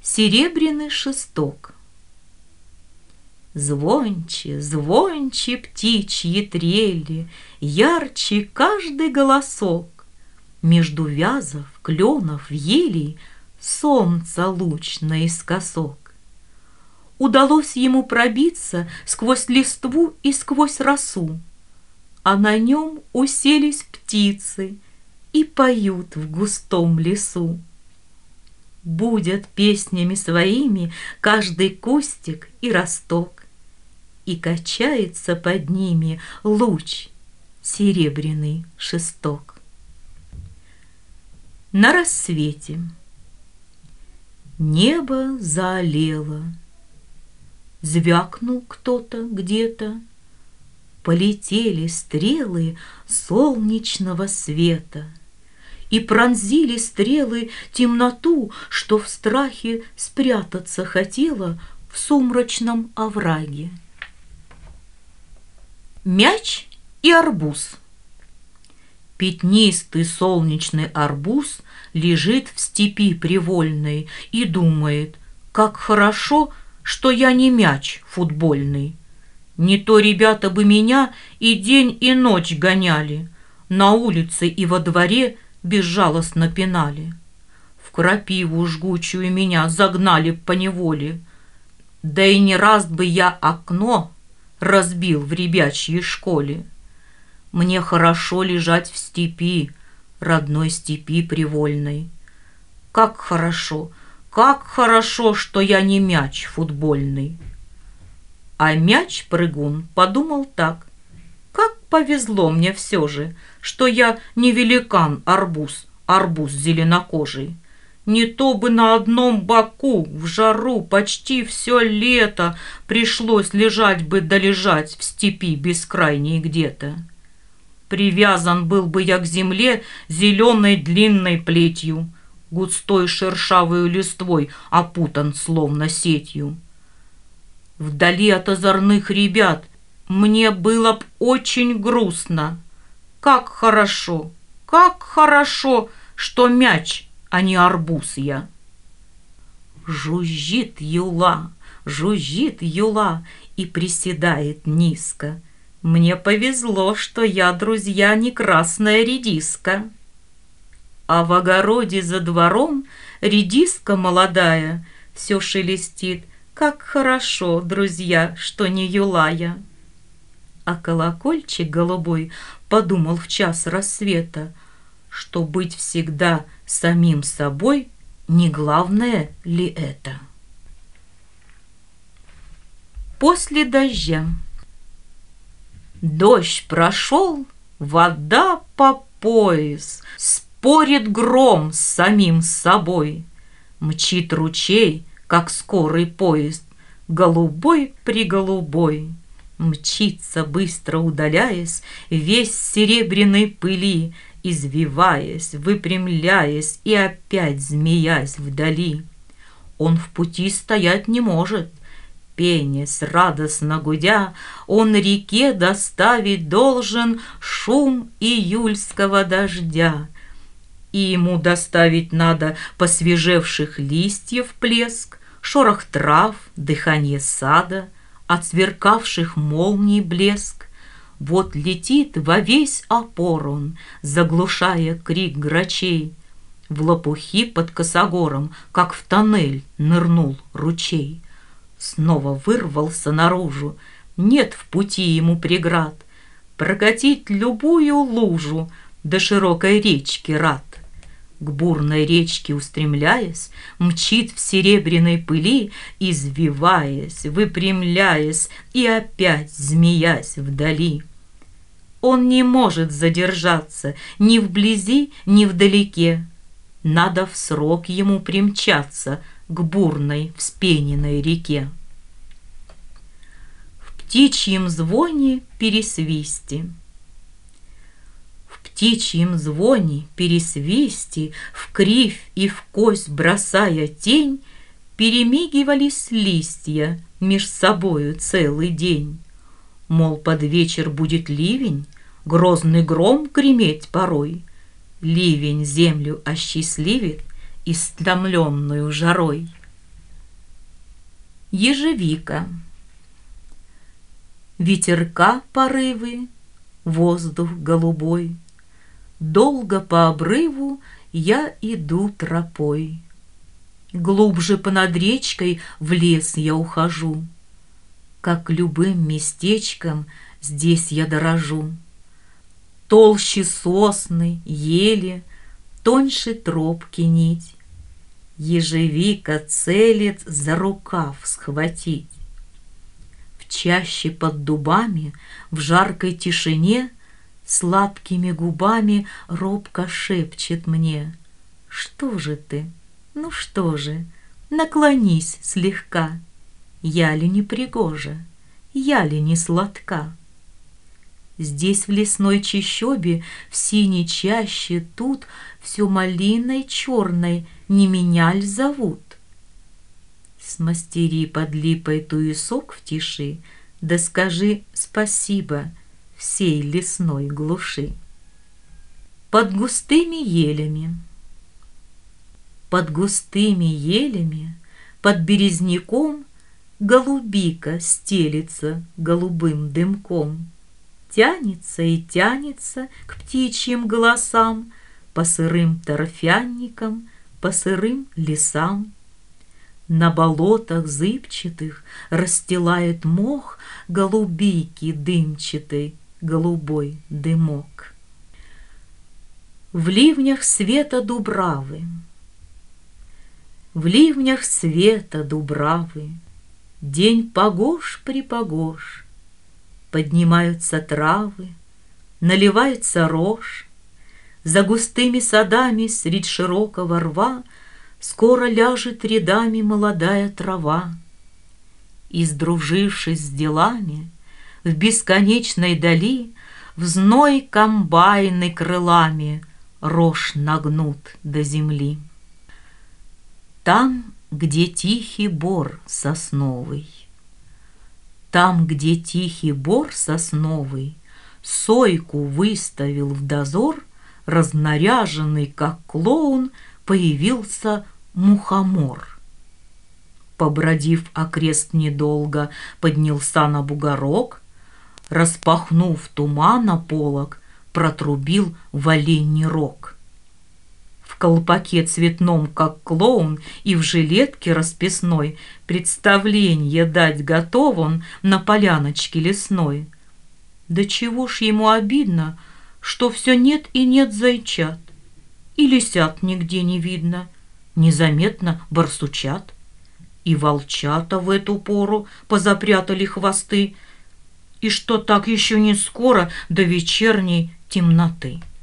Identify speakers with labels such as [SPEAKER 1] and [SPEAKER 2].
[SPEAKER 1] Серебряный шесток. Звонче, звонче птичьи трели, ярче каждый голосок. Между вязов, кленов, елей солнца луч наискосок. Удалось ему пробиться сквозь листву и сквозь росу, а на нем уселись птицы и поют в густом лесу. Будят песнями своими каждый кустик и росток, и качается под ними луч, серебряный шесток. На рассвете небо заолело, звякнул кто-то где-то, полетели стрелы солнечного света, и пронзили стрелы темноту, что в страхе спрятаться хотела в сумрачном овраге. Мяч и арбуз. Пятнистый солнечный арбуз лежит в степи привольной и думает, как хорошо, что я не мяч футбольный. Не то ребята бы меня и день, и ночь гоняли, на улице и во дворе безжалостно пинали. В крапиву жгучую меня загнали поневоле, да и не раз бы я окно разбил в ребячьей школе. Мне хорошо лежать в степи, родной степи привольной. Как хорошо, что я не мяч футбольный. А мяч-прыгун подумал так: как повезло мне все же, что я не великан арбуз зеленокожий. Не то бы на одном боку в жару почти все лето пришлось лежать бы да лежать в степи бескрайней где-то. Привязан был бы я к земле зеленой длинной плетью, густой шершавой листвой опутан словно сетью. Вдали от озорных ребят мне было б очень грустно. Как хорошо, что мяч, а не арбуз я. Жужжит юла и приседает низко. Мне повезло, что я, друзья, не красная редиска. А в огороде за двором редиска молодая все шелестит. Как хорошо, друзья, что не юла я. А колокольчик голубой подумал в час рассвета, что быть всегда самим собой не главное ли это? После дождя. Дождь прошел, вода по пояс, спорит гром с самим собой. Мчит ручей, как скорый поезд, голубой-преголубой. Мчится, быстро удаляясь, весь серебряной пыли, извиваясь, выпрямляясь и опять змеясь вдали. Он в пути стоять не может, пенясь, радостно гудя, он реке доставить должен шум июльского дождя. И ему доставить надо посвежевших листьев плеск, шорох трав, дыхание сада, от сверкавших молний блеск. Вот летит во весь опор он, заглушая крик грачей. В лопухи под косогором, как в тоннель, нырнул ручей. Снова вырвался наружу, нет в пути ему преград, прокатить любую лужу до широкой речки рад. К бурной речке устремляясь, мчит в серебряной пыли, извиваясь, выпрямляясь и опять змеясь вдали. Он не может задержаться ни вблизи, ни вдалеке. Надо в срок ему примчаться к бурной вспененной реке. В птичьем звоне пересвисти. В птичьем звоне пересвисти, в кривь и в кость бросая тень, перемигивались листья меж собою целый день. Мол, под вечер будет ливень, грозный гром греметь порой. Ливень землю осчастливит, истомленную жарой. Ежевика. Ветерка порывы, воздух голубой, долго по обрыву я иду тропой. Глубже понад речкой в лес я ухожу, как любым местечком здесь я дорожу. Толще сосны, ели, тоньше тропки нить, ежевика целит за рукав схватить. В чаще под дубами, в жаркой тишине, сладкими губами робко шепчет мне: «Что же ты? Ну что же? Наклонись слегка. Я ли не пригожа? Я ли не сладка?» Здесь в лесной чащобе, в синей чаще, тут все малиной черной не меня ль зовут? Смастери под липой туесок в тиши, да скажи спасибо всей лесной глуши. Под густыми елями. Под густыми елями, под березняком голубика стелится голубым дымком. Тянется и тянется к птичьим голосам, по сырым торфянникам, по сырым лесам. На болотах зыбчатых расстилает мох голубики дымчатый, голубой дымок. В ливнях света дубравы. В ливнях света дубравы день погож-припогож. Поднимаются травы, наливается рожь. За густыми садами средь широкого рва скоро ляжет рядами молодая трава. И, сдружившись с делами, в бесконечной дали в зной комбайны крылами рожь нагнут до земли. Там, где тихий бор сосновый, там, где тихий бор сосновый, сойку выставил в дозор, разнаряженный, как клоун, появился мухомор. Побродив окрест недолго, поднялся на бугорок, распахнув тумана полог, протрубил в оленей рог. В колпаке цветном, как клоун, и в жилетке расписной представление дать готов он на поляночке лесной. Да чего ж ему обидно, что все нет и нет зайчат, и лисят нигде не видно, незаметно барсучат, и волчата в эту пору позапрятали хвосты, и что так еще не скоро до вечерней темноты.